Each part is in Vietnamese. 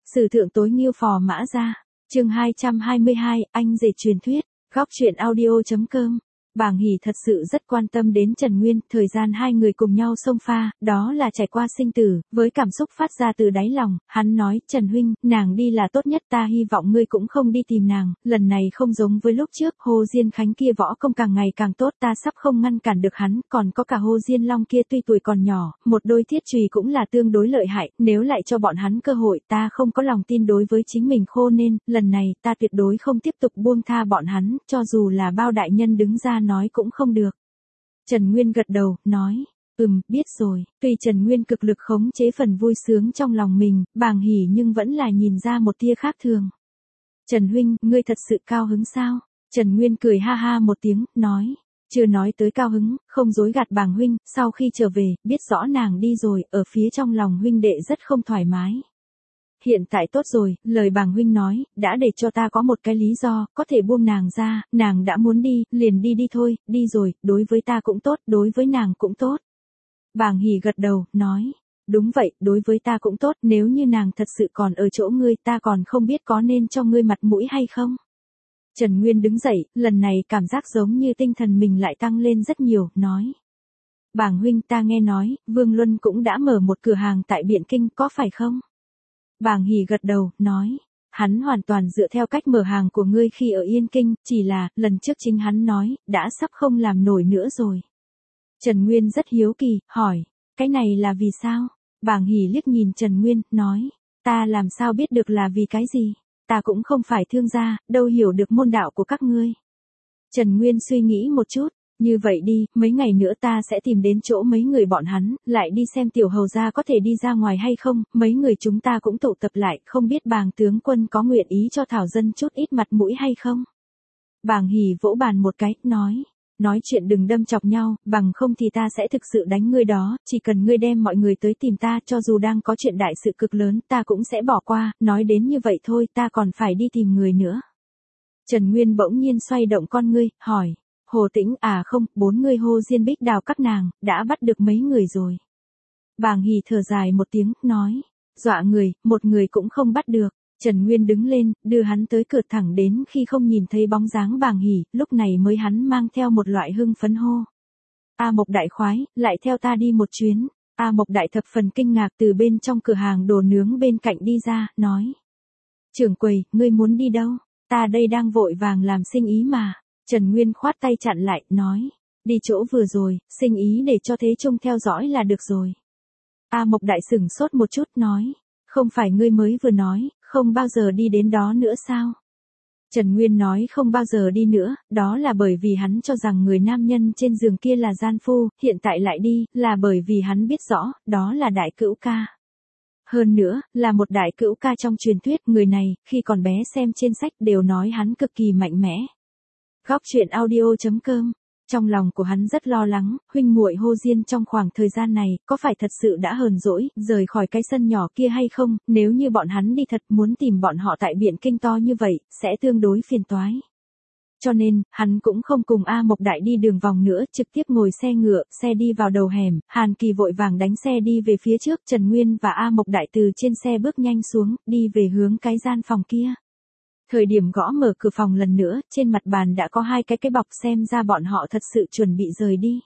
Sử thượng tối Nghiêu Phò Mã Gia. Chương 222, anh rể truyền thuyết. Góc truyện audio.com. Bàng Hỷ thật sự rất quan tâm đến Trần Nguyên, thời gian hai người cùng nhau xông pha, đó là trải qua sinh tử, với cảm xúc phát ra từ đáy lòng, hắn nói, Trần huynh, nàng đi là tốt nhất, ta hy vọng ngươi cũng không đi tìm nàng, lần này không giống với lúc trước, Hồ Diên Khánh kia võ công càng ngày càng tốt, ta sắp không ngăn cản được hắn, còn có cả Hồ Diên Long kia tuy tuổi còn nhỏ, một đôi thiết chùy cũng là tương đối lợi hại, nếu lại cho bọn hắn cơ hội, ta không có lòng tin đối với chính mình, khô nên, lần này, ta tuyệt đối không tiếp tục buông tha bọn hắn, cho dù là bao đại nhân đứng ra nói cũng không được. Trần Nguyên gật đầu, nói, biết rồi, tuy Trần Nguyên cực lực khống chế phần vui sướng trong lòng mình, Bàng Hỷ nhưng vẫn là nhìn ra một tia khác thường. Trần huynh, ngươi thật sự cao hứng sao? Trần Nguyên cười ha ha một tiếng, nói, chưa nói tới cao hứng, không dối gạt Bàng huynh, sau khi trở về, biết rõ nàng đi rồi, ở phía trong lòng huynh đệ rất không thoải mái. Hiện tại tốt rồi, lời Bàng huynh nói, đã để cho ta có một cái lý do, có thể buông nàng ra, nàng đã muốn đi, liền đi thôi, đi rồi, đối với ta cũng tốt, đối với nàng cũng tốt. Bàng Hỷ gật đầu, nói, đúng vậy, đối với ta cũng tốt, nếu như nàng thật sự còn ở chỗ ngươi, ta còn không biết có nên cho ngươi mặt mũi hay không. Trần Nguyên đứng dậy, lần này cảm giác giống như tinh thần mình lại tăng lên rất nhiều, nói. Bàng huynh, ta nghe nói, Vương Luân cũng đã mở một cửa hàng tại Biện Kinh, có phải không? Bàng Hỷ gật đầu, nói, hắn hoàn toàn dựa theo cách mở hàng của ngươi khi ở Yên Kinh, chỉ là, lần trước chính hắn nói, đã sắp không làm nổi nữa rồi. Trần Nguyên rất hiếu kỳ, hỏi, cái này là vì sao? Bàng Hỷ liếc nhìn Trần Nguyên, nói, ta làm sao biết được là vì cái gì? Ta cũng không phải thương gia, đâu hiểu được môn đạo của các ngươi. Trần Nguyên suy nghĩ một chút. Như vậy đi, mấy ngày nữa ta sẽ tìm đến chỗ mấy người bọn hắn, lại đi xem tiểu hầu gia có thể đi ra ngoài hay không, mấy người chúng ta cũng tụ tập lại, không biết Bàng tướng quân có nguyện ý cho Thảo Dân chút ít mặt mũi hay không. Bàng Hỷ vỗ bàn một cái, nói chuyện đừng đâm chọc nhau, bằng không thì ta sẽ thực sự đánh ngươi đó, chỉ cần ngươi đem mọi người tới tìm ta, cho dù đang có chuyện đại sự cực lớn, ta cũng sẽ bỏ qua, nói đến như vậy thôi, ta còn phải đi tìm người nữa. Trần Nguyên bỗng nhiên xoay động con ngươi, hỏi. Hồ Tĩnh à không, 4 người Hồ Diên Bích Đào các nàng, đã bắt được mấy người rồi. Bàng Hỷ thở dài một tiếng, nói, dọa người, một người cũng không bắt được. Trần Nguyên đứng lên, đưa hắn tới cửa thẳng đến khi không nhìn thấy bóng dáng Bàng Hỷ, lúc này mới hắn mang theo một loại hưng phấn hô. A Mộc đại khoái, lại theo ta đi một chuyến. A Mộc đại thập phần kinh ngạc từ bên trong cửa hàng đồ nướng bên cạnh đi ra, nói. Trưởng quầy, ngươi muốn đi đâu? Ta đây đang vội vàng làm sinh ý mà. Trần Nguyên khoát tay chặn lại, nói, đi chỗ vừa rồi, sinh ý để cho Thế Trung theo dõi là được rồi. A Mộc đại sửng sốt một chút, nói, không phải ngươi mới vừa nói, không bao giờ đi đến đó nữa sao? Trần Nguyên nói không bao giờ đi nữa, đó là bởi vì hắn cho rằng người nam nhân trên giường kia là gian phu, hiện tại lại đi, là bởi vì hắn biết rõ, đó là đại cữu ca. Hơn nữa, là một đại cữu ca trong truyền thuyết, người này, khi còn bé xem trên sách đều nói hắn cực kỳ mạnh mẽ. Góc truyện audio.com. Trong lòng của hắn rất lo lắng, huynh muội Hồ Diên trong khoảng thời gian này, có phải thật sự đã hờn dỗi, rời khỏi cái sân nhỏ kia hay không, nếu như bọn hắn đi thật muốn tìm bọn họ tại Biện Kinh to như vậy, sẽ tương đối phiền toái. Cho nên, hắn cũng không cùng A Mộc đại đi đường vòng nữa, trực tiếp ngồi xe ngựa, xe đi vào đầu hẻm, Hàn Kỳ vội vàng đánh xe đi về phía trước, Trần Nguyên và A Mộc đại từ trên xe bước nhanh xuống, đi về hướng cái gian phòng kia. Thời điểm gõ mở cửa phòng lần nữa, trên mặt bàn đã có hai cái bọc, xem ra bọn họ thật sự chuẩn bị rời đi.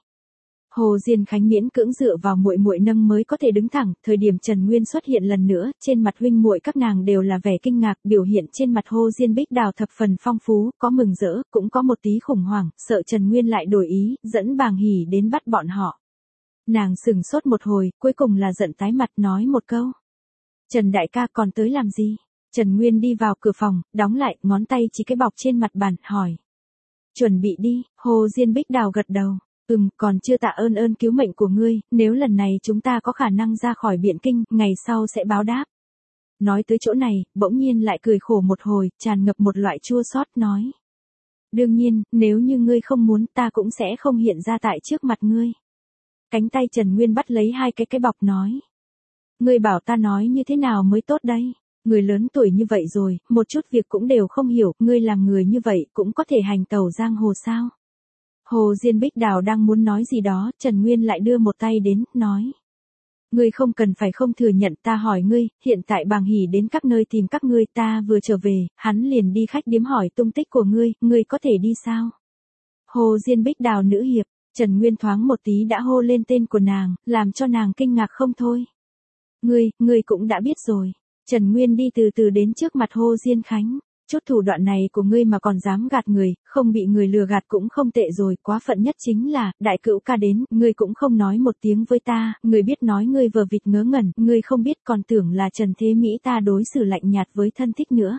Hồ Diên Khánh miễn cưỡng dựa vào muội muội nâng mới có thể đứng thẳng, thời điểm Trần Nguyên xuất hiện lần nữa, trên mặt huynh muội các nàng đều là vẻ kinh ngạc, biểu hiện trên mặt Hồ Diên Bích Đào thập phần phong phú, có mừng rỡ, cũng có một tí khủng hoảng, sợ Trần Nguyên lại đổi ý, dẫn Bàng Hỷ đến bắt bọn họ. Nàng sửng sốt một hồi, cuối cùng là giận tái mặt nói một câu. Trần đại ca còn tới làm gì? Trần Nguyên đi vào cửa phòng, đóng lại, ngón tay chỉ cái bọc trên mặt bàn, hỏi. Chuẩn bị đi, Hồ Diên Bích Đào gật đầu. Còn chưa tạ ơn cứu mệnh của ngươi, nếu lần này chúng ta có khả năng ra khỏi Biện Kinh, ngày sau sẽ báo đáp. Nói tới chỗ này, bỗng nhiên lại cười khổ một hồi, tràn ngập một loại chua xót, nói. Đương nhiên, nếu như ngươi không muốn, ta cũng sẽ không hiện ra tại trước mặt ngươi. Cánh tay Trần Nguyên bắt lấy hai cái bọc, nói. Ngươi bảo ta nói như thế nào mới tốt đây? Người lớn tuổi như vậy rồi, một chút việc cũng đều không hiểu, ngươi làm người như vậy cũng có thể hành tẩu giang hồ sao? Hồ Diên Bích Đào đang muốn nói gì đó, Trần Nguyên lại đưa một tay đến, nói. Ngươi không cần phải không thừa nhận, ta hỏi ngươi, hiện tại Bàng Hỷ đến các nơi tìm các ngươi, ta vừa trở về, hắn liền đi khách điếm hỏi tung tích của ngươi có thể đi sao? Hồ Diên Bích Đào nữ hiệp, Trần Nguyên thoáng một tí đã hô lên tên của nàng, làm cho nàng kinh ngạc không thôi. Ngươi cũng đã biết rồi. Trần Nguyên đi từ từ đến trước mặt Hồ Diên Khánh. Chút thủ đoạn này của ngươi mà còn dám gạt người, không bị người lừa gạt cũng không tệ rồi, quá phận nhất chính là, đại cữu ca đến, ngươi cũng không nói một tiếng với ta, ngươi biết nói ngươi vờ vịt ngớ ngẩn, ngươi không biết còn tưởng là Trần Thế Mỹ ta đối xử lạnh nhạt với thân thích nữa.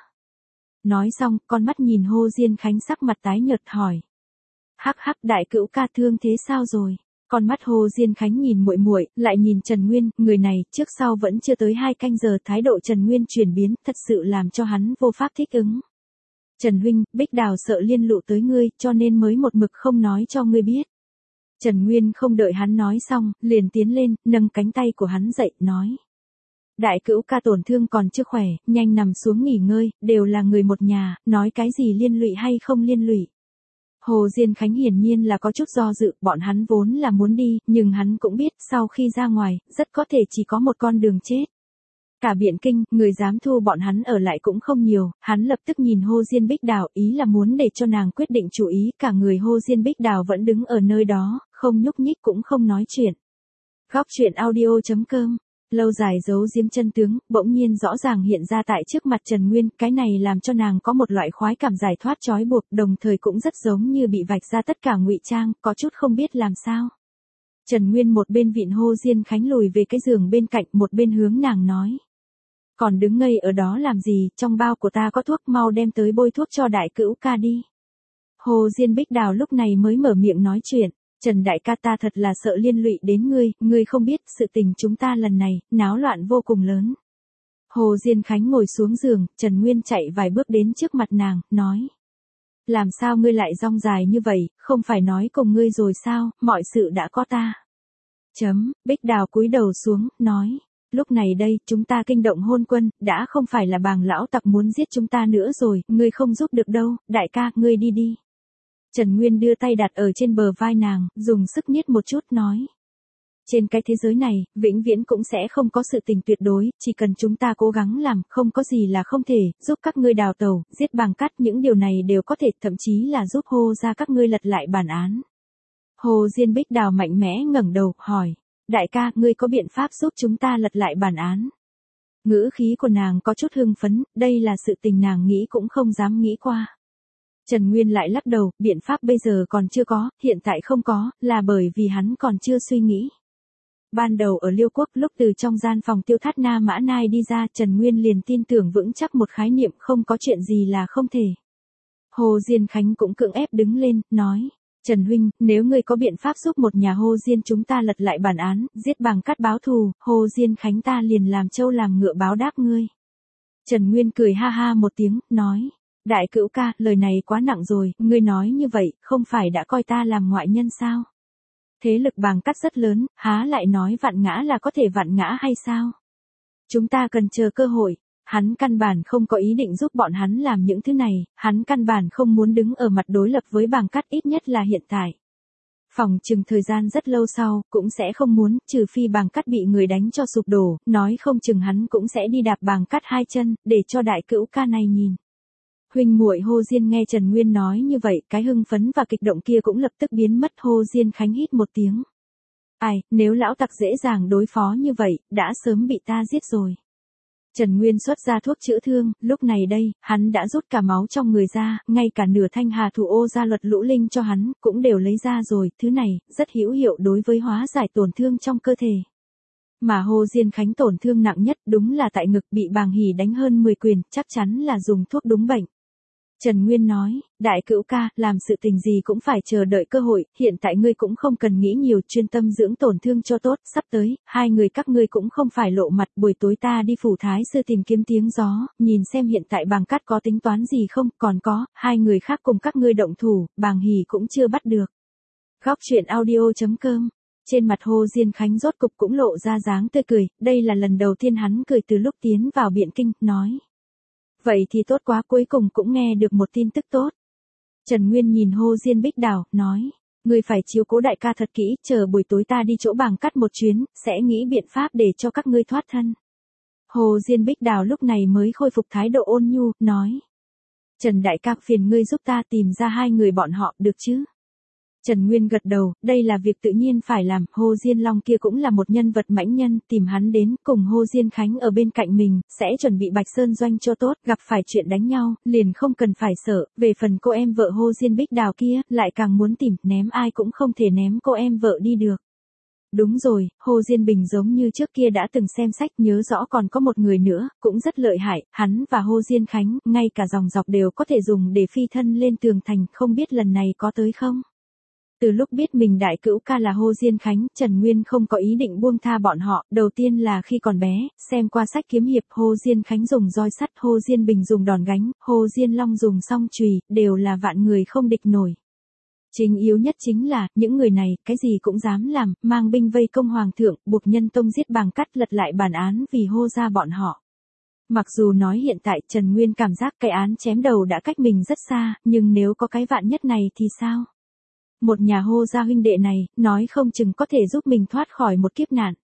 Nói xong, con mắt nhìn Hồ Diên Khánh sắc mặt tái nhợt hỏi. Hắc hắc, đại cữu ca thương thế sao rồi? Con mắt Hồ Diên Khánh nhìn muội muội, lại nhìn Trần Nguyên, người này, trước sau vẫn chưa tới 2 canh giờ, thái độ Trần Nguyên chuyển biến, thật sự làm cho hắn vô pháp thích ứng. Trần huynh, Bích Đào sợ liên lụy tới ngươi, cho nên mới một mực không nói cho ngươi biết. Trần Nguyên không đợi hắn nói xong, liền tiến lên, nâng cánh tay của hắn dậy, nói. Đại cữu ca tổn thương còn chưa khỏe, nhanh nằm xuống nghỉ ngơi, đều là người một nhà, nói cái gì liên lụy hay không liên lụy. Hồ Diên Khánh hiển nhiên là có chút do dự, bọn hắn vốn là muốn đi, nhưng hắn cũng biết, sau khi ra ngoài, rất có thể chỉ có một con đường chết. Cả Biện Kinh, người dám thu bọn hắn ở lại cũng không nhiều, hắn lập tức nhìn Hồ Diên Bích Đào, ý là muốn để cho nàng quyết định chủ ý, cả người Hồ Diên Bích Đào vẫn đứng ở nơi đó, không nhúc nhích cũng không nói chuyện. Góc truyện audio.com. Lâu dài giấu diếm chân tướng, bỗng nhiên rõ ràng hiện ra tại trước mặt Trần Nguyên, cái này làm cho nàng có một loại khoái cảm giải thoát trói buộc, đồng thời cũng rất giống như bị vạch ra tất cả ngụy trang, có chút không biết làm sao. Trần Nguyên một bên vịn Hồ Diên Khánh lùi về cái giường bên cạnh, một bên hướng nàng nói. Còn đứng ngây ở đó làm gì, trong bao của ta có thuốc, mau đem tới bôi thuốc cho đại cữu ca đi. Hồ Diên Bích Đào lúc này mới mở miệng nói chuyện. Trần đại ca, ta thật là sợ liên lụy đến ngươi không biết, sự tình chúng ta lần này, náo loạn vô cùng lớn. Hồ Diên Khánh ngồi xuống giường, Trần Nguyên chạy vài bước đến trước mặt nàng, nói. Làm sao ngươi lại rong dài như vậy, không phải nói cùng ngươi rồi sao, mọi sự đã có ta. Bích Đào cúi đầu xuống, nói. Lúc này đây, chúng ta kinh động hôn quân, đã không phải là Bàng lão tặc muốn giết chúng ta nữa rồi, ngươi không giúp được đâu, đại ca, ngươi đi đi. Trần Nguyên đưa tay đặt ở trên bờ vai nàng, dùng sức niết một chút nói. Trên cái thế giới này, vĩnh viễn cũng sẽ không có sự tình tuyệt đối, chỉ cần chúng ta cố gắng làm, không có gì là không thể, giúp các ngươi đào tẩu, giết Bàng Cát, những điều này đều có thể, thậm chí là giúp Hồ ra các ngươi lật lại bản án. Hồ Diên Bích Đào mạnh mẽ ngẩng đầu, hỏi. Đại ca, ngươi có biện pháp giúp chúng ta lật lại bản án? Ngữ khí của nàng có chút hưng phấn, đây là sự tình nàng nghĩ cũng không dám nghĩ qua. Trần Nguyên lại lắc đầu, biện pháp bây giờ còn chưa có, hiện tại không có, là bởi vì hắn còn chưa suy nghĩ. Ban đầu ở Liêu Quốc, lúc từ trong gian phòng Tiêu Thát Na Mã Nai đi ra, Trần Nguyên liền tin tưởng vững chắc một khái niệm, không có chuyện gì là không thể. Hồ Diên Khánh cũng cưỡng ép đứng lên, nói. Trần huynh, nếu ngươi có biện pháp giúp một nhà Hồ Diên chúng ta lật lại bản án, giết Bàng Cát báo thù, Hồ Diên Khánh ta liền làm trâu làm ngựa báo đáp ngươi. Trần Nguyên cười ha ha một tiếng, nói. Đại cữu ca, lời này quá nặng rồi, ngươi nói như vậy, không phải đã coi ta làm ngoại nhân sao? Thế lực Bàng Cát rất lớn, há lại nói vạn ngã là có thể vạn ngã hay sao? Chúng ta cần chờ cơ hội. Hắn căn bản không có ý định giúp bọn hắn làm những thứ này, hắn căn bản không muốn đứng ở mặt đối lập với Bàng Cát, ít nhất là hiện tại. Phòng chừng thời gian rất lâu sau, cũng sẽ không muốn, trừ phi Bàng Cát bị người đánh cho sụp đổ, nói không chừng hắn cũng sẽ đi đạp Bàng Cát 2 chân, để cho đại cữu ca này nhìn. Huynh muội Hồ Diên nghe Trần Nguyên nói như vậy, cái hưng phấn và kích động kia cũng lập tức biến mất. Hồ Diên Khánh hít một tiếng. Ai, nếu lão tặc dễ dàng đối phó như vậy, đã sớm bị ta giết rồi. Trần Nguyên xuất ra thuốc chữa thương, lúc này đây, hắn đã rút cả máu trong người ra, ngay cả nửa thanh hà thủ ô gia luật lũ linh cho hắn, cũng đều lấy ra rồi, thứ này, rất hữu hiệu đối với hóa giải tổn thương trong cơ thể. Mà Hồ Diên Khánh tổn thương nặng nhất đúng là tại ngực, bị Bàng Hỷ đánh hơn 10 quyền, chắc chắn là dùng thuốc đúng bệnh. Trần Nguyên nói, đại cữu ca, làm sự tình gì cũng phải chờ đợi cơ hội, hiện tại ngươi cũng không cần nghĩ nhiều, chuyên tâm dưỡng tổn thương cho tốt, sắp tới, hai người các ngươi cũng không phải lộ mặt, buổi tối ta đi phủ thái sư tìm kiếm tiếng gió, nhìn xem hiện tại Bàng Cát có tính toán gì không, còn có, hai người khác cùng các ngươi động thủ, Bàng Hỷ cũng chưa bắt được. Góc truyện audio.com. Trên mặt Hồ Diên Khánh rốt cục cũng lộ ra dáng tươi cười, đây là lần đầu tiên hắn cười từ lúc tiến vào Biện Kinh, nói. Vậy thì tốt quá, cuối cùng cũng nghe được một tin tức tốt. Trần Nguyên nhìn Hồ Diên Bích Đào, nói. Ngươi phải chiếu cố đại ca thật kỹ, chờ buổi tối ta đi chỗ bàng cắt một chuyến, sẽ nghĩ biện pháp để cho các ngươi thoát thân. Hồ Diên Bích Đào lúc này mới khôi phục thái độ ôn nhu, nói. Trần đại ca, phiền ngươi giúp ta tìm ra hai người bọn họ, được chứ? Trần Nguyên gật đầu, đây là việc tự nhiên phải làm, Hồ Diên Long kia cũng là một nhân vật mãnh nhân, tìm hắn đến, cùng Hồ Diên Khánh ở bên cạnh mình, sẽ chuẩn bị Bạch Sơn doanh cho tốt, gặp phải chuyện đánh nhau, liền không cần phải sợ, về phần cô em vợ Hồ Diên Bích Đào kia, lại càng muốn tìm, ném ai cũng không thể ném cô em vợ đi được. Đúng rồi, Hồ Diên Bình giống như trước kia đã từng xem sách, nhớ rõ còn có một người nữa, cũng rất lợi hại, hắn và Hồ Diên Khánh, ngay cả dòng dọc đều có thể dùng để phi thân lên tường thành, không biết lần này có tới không? Từ lúc biết mình đại cữu ca là Hồ Diên Khánh, Trần Nguyên không có ý định buông tha bọn họ, đầu tiên là khi còn bé, xem qua sách kiếm hiệp, Hồ Diên Khánh dùng roi sắt, Hồ Diên Bình dùng đòn gánh, Hồ Diên Long dùng song chùy, đều là vạn người không địch nổi. Chính yếu nhất chính là, những người này, cái gì cũng dám làm, mang binh vây công hoàng thượng, buộc nhân tông giết bàng cắt, lật lại bản án vì Hồ gia bọn họ. Mặc dù nói hiện tại Trần Nguyên cảm giác cái án chém đầu đã cách mình rất xa, nhưng nếu có cái vạn nhất này thì sao? Một nhà Hồ gia huynh đệ này, nói không chừng có thể giúp mình thoát khỏi một kiếp nạn.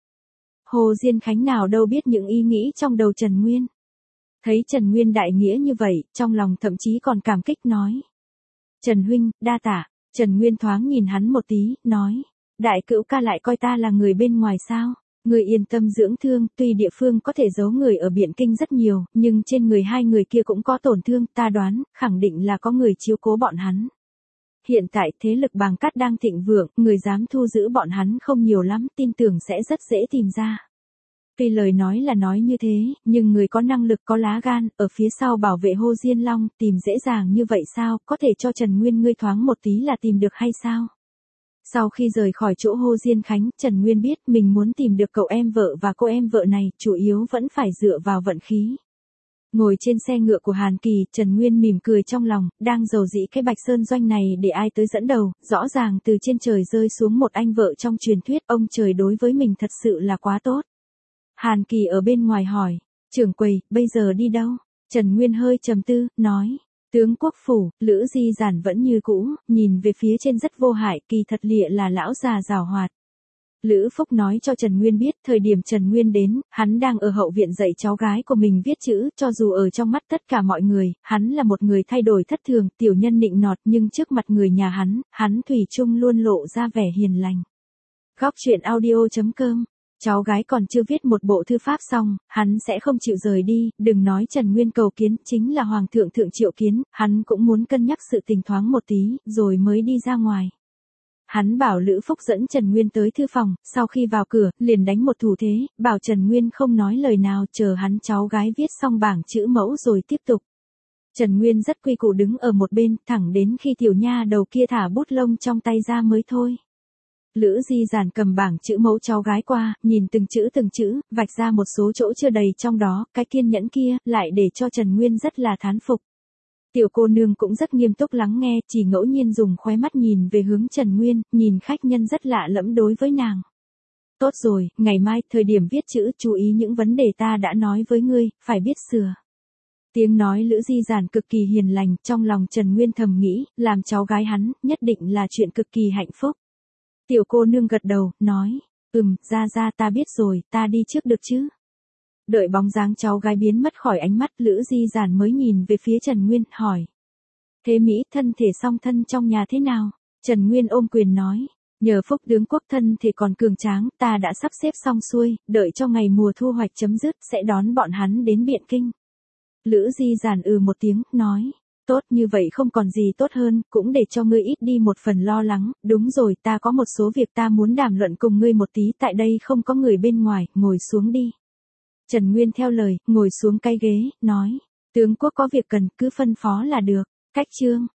Hồ Diên Khánh nào đâu biết những ý nghĩ trong đầu Trần Nguyên. Thấy Trần Nguyên đại nghĩa như vậy, trong lòng thậm chí còn cảm kích nói. Trần huynh, đa tạ. Trần Nguyên thoáng nhìn hắn một tí, nói. Đại cữu ca lại coi ta là người bên ngoài sao? Người yên tâm dưỡng thương, tuy địa phương có thể giấu người ở Biện Kinh rất nhiều, nhưng trên người hai người kia cũng có tổn thương, ta đoán, khẳng định là có người chiếu cố bọn hắn. Hiện tại thế lực bàng cát đang thịnh vượng, người dám thu giữ bọn hắn không nhiều lắm, tin tưởng sẽ rất dễ tìm ra. Tuy lời nói là nói như thế, nhưng người có năng lực có lá gan, ở phía sau bảo vệ Hồ Diên Long, tìm dễ dàng như vậy sao, có thể cho Trần Nguyên ngươi thoáng một tí là tìm được hay sao? Sau khi rời khỏi chỗ Hồ Diên Khánh, Trần Nguyên biết mình muốn tìm được cậu em vợ và cô em vợ này, chủ yếu vẫn phải dựa vào vận khí. Ngồi trên xe ngựa của Hàn Kỳ, Trần Nguyên mỉm cười trong lòng, đang dầu dĩ cái Bạch Sơn doanh này để ai tới dẫn đầu, rõ ràng từ trên trời rơi xuống một anh vợ trong truyền thuyết, ông trời đối với mình thật sự là quá tốt. Hàn Kỳ ở bên ngoài hỏi, trưởng quầy, bây giờ đi đâu? Trần Nguyên hơi trầm tư, nói, tướng quốc phủ, Lữ Di Giản vẫn như cũ, nhìn về phía trên rất vô hại, kỳ thật lịa là lão già giàu hoạt. Lữ Phúc nói cho Trần Nguyên biết, thời điểm Trần Nguyên đến, hắn đang ở hậu viện dạy cháu gái của mình viết chữ, cho dù ở trong mắt tất cả mọi người, hắn là một người thay đổi thất thường, tiểu nhân nịnh nọt, nhưng trước mặt người nhà hắn thủy chung luôn lộ ra vẻ hiền lành. Góc truyện audio.com. Cháu gái còn chưa viết một bộ thư pháp xong, hắn sẽ không chịu rời đi, đừng nói Trần Nguyên cầu kiến, chính là Hoàng thượng thượng triệu kiến, hắn cũng muốn cân nhắc sự tình thoáng một tí, rồi mới đi ra ngoài. Hắn bảo Lữ Phúc dẫn Trần Nguyên tới thư phòng, sau khi vào cửa, liền đánh một thủ thế, bảo Trần Nguyên không nói lời nào, chờ hắn cháu gái viết xong bảng chữ mẫu rồi tiếp tục. Trần Nguyên rất quy củ đứng ở một bên, thẳng đến khi tiểu nha đầu kia thả bút lông trong tay ra mới thôi. Lữ Di Giản cầm bảng chữ mẫu cháu gái qua, nhìn từng chữ, vạch ra một số chỗ chưa đầy trong đó, cái kiên nhẫn kia, lại để cho Trần Nguyên rất là thán phục. Tiểu cô nương cũng rất nghiêm túc lắng nghe, chỉ ngẫu nhiên dùng khóe mắt nhìn về hướng Trần Nguyên, nhìn khách nhân rất lạ lẫm đối với nàng. Tốt rồi, ngày mai, thời điểm viết chữ, chú ý những vấn đề ta đã nói với ngươi, phải biết sửa. Tiếng nói Lữ Di Giản cực kỳ hiền lành, trong lòng Trần Nguyên thầm nghĩ, làm cháu gái hắn, nhất định là chuyện cực kỳ hạnh phúc. Tiểu cô nương gật đầu, nói, ra ta biết rồi, ta đi trước được chứ. Đợi bóng dáng cháu gái biến mất khỏi ánh mắt, Lữ Di Giản mới nhìn về phía Trần Nguyên, hỏi. Thế Mỹ thân thể song thân trong nhà thế nào? Trần Nguyên ôm quyền nói. Nhờ phúc tướng quốc thân thể còn cường tráng, ta đã sắp xếp xong xuôi, đợi cho ngày mùa thu hoạch chấm dứt, sẽ đón bọn hắn đến Biện Kinh. Lữ Di Giản một tiếng, nói. Tốt, như vậy không còn gì tốt hơn, cũng để cho ngươi ít đi một phần lo lắng, đúng rồi, ta có một số việc ta muốn đàm luận cùng ngươi một tí, tại đây không có người bên ngoài, ngồi xuống đi. Trần Nguyên theo lời, ngồi xuống cái ghế, nói, tướng quốc có việc cần, cứ phân phó là được. Cách chương